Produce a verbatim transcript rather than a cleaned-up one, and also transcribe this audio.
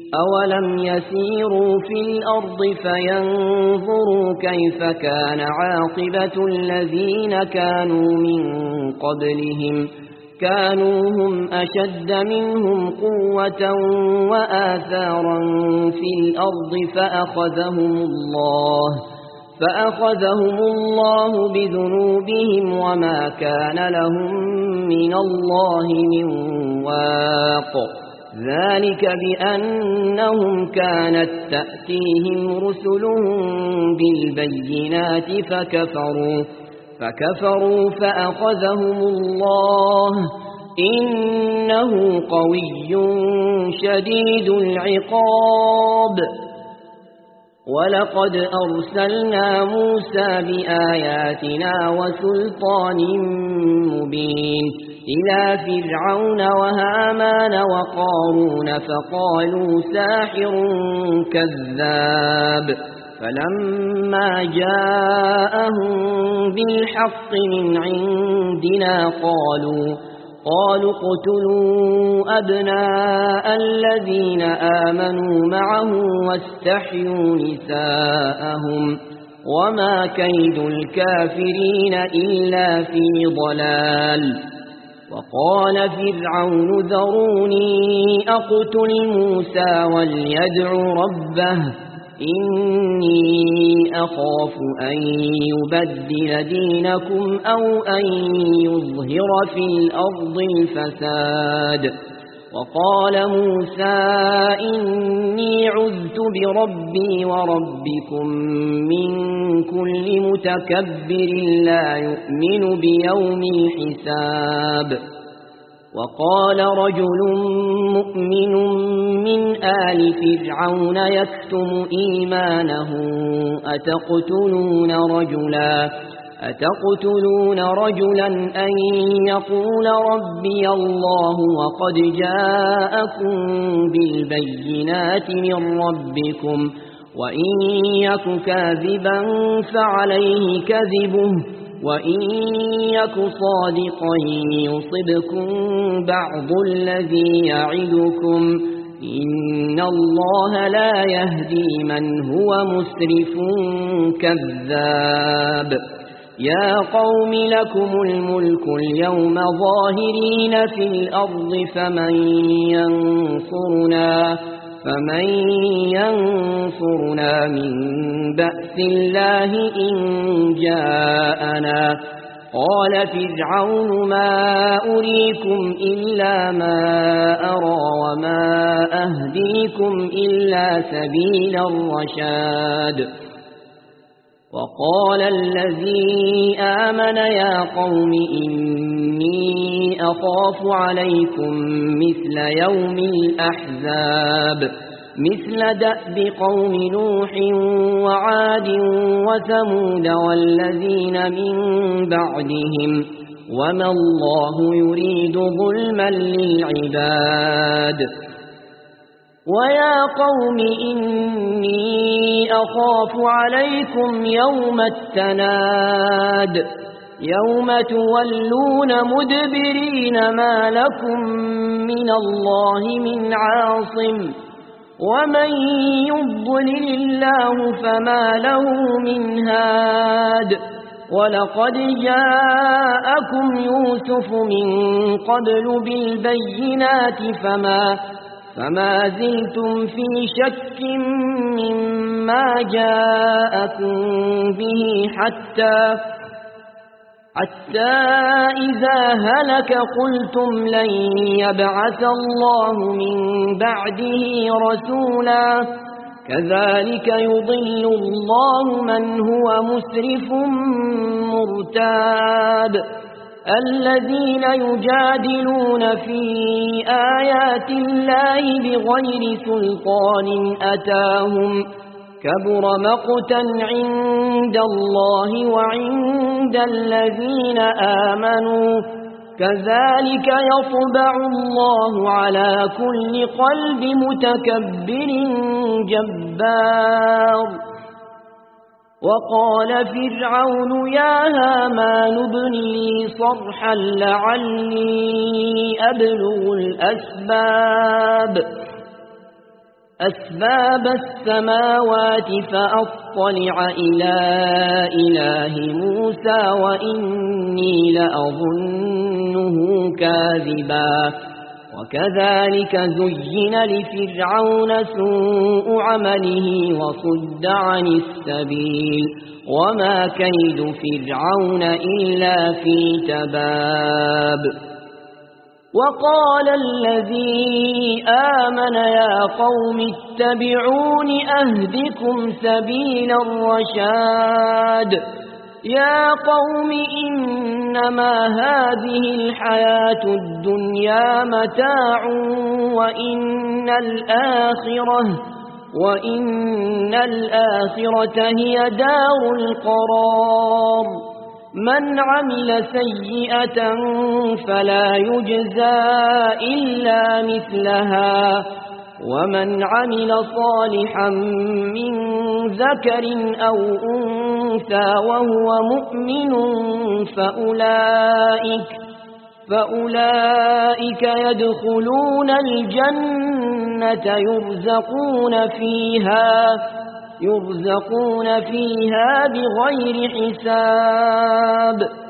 أولم يسيروا في الأرض فينظروا كيف كان عاقبة الذين كانوا من قبلهم كانوا هم أشد منهم قوة وآثارا في الأرض فأخذهم الله فأخذهم الله بذنوبهم وما كان لهم من الله من واق ذلك بأنهم كانت تأتيهم رسلهم بالبينات فكفروا فكفروا فأخذهم الله إنه قوي شديد العقاب ولقد أرسلنا موسى بآياتنا وسلطان مبين إلى فرعون وهامان وقارون فقالوا ساحر كذاب فلما جاءهم بالحق من عندنا قالوا قالوا اقتلوا أبناء الذين آمنوا معه واستحيوا نساءهم وما كيد الكافرين إلا في ضلال وقال فرعون ذروني أقتل موسى وليدع ربه إني أخاف أن يبدل دينكم أو أن يظهر في الأرض الفساد وقال موسى إني عذت بربي وربكم من كل متكبر لا يؤمن بيوم الحساب وقال رجل مؤمن من آل فرعون يكتم إيمانه أتقتلون رجلا أتقتلون رجلا أن يقول ربي الله وقد جاءكم بالبينات من ربكم وإن يك كاذبا فعليه كذبه وإن يك صادقا يصبكم بعض الذي يعدكم إن الله لا يهدي من هو مسرف كذاب يا قوم لكم الملك اليوم ظاهرين في الأرض فمن ينصرنا فمن ينصرنا من بأس الله إن جاءنا قال فرعون ما أريكم إلا ما أرى وما أهديكم إلا سبيل الرشاد وقال الذي آمن يا قوم إني أخاف عليكم مثل يوم الأحزاب مثل دأب قوم نوح وعاد وثمود والذين من بعدهم وما الله يريد ظلما للعباد ويا قوم إني أخاف عليكم يوم التناد يوم تولون مدبرين ما لكم من الله من عاصم ومن يضلل الله فما له من هاد ولقد جاءكم يوسف من قبل بالبينات فما فما زلتم في شك مما جاءكم به حتى حتى إذا هلك قلتم لن يبعث الله من بعده رسولا كذلك يضل الله من هو مسرف مرتاب الذين يجادلون في آيات الله بغير سلطان أتاهم كبر مقتا عند الله وعند الذين آمنوا كذلك يطبع الله على كل قلب متكبر جبار وقال فرعون يا هامان ابن لي صرحا لعلي أبلغ الأسباب أسباب السماوات فأطلع إلى إله موسى وإني لأظنه كاذبا وكذلك زين لفرعون سوء عمله وصد عن السبيل وما كيد فرعون إلا في تباب وقال الذي آمن يا قوم اتبعون أهدكم سبيل الرشاد يا قوم إنما هذه الحياة الدنيا متاع وإن الآخرة وإن الآخرة هي دار القرار من عمل سيئة فلا يجزى إلا مثلها ومن عمل صالحا من ذكر أو أنثى وهو مؤمن فأولئك, فأولئك يدخلون الجنة يرزقون فيها يرزقون فيها بغير حساب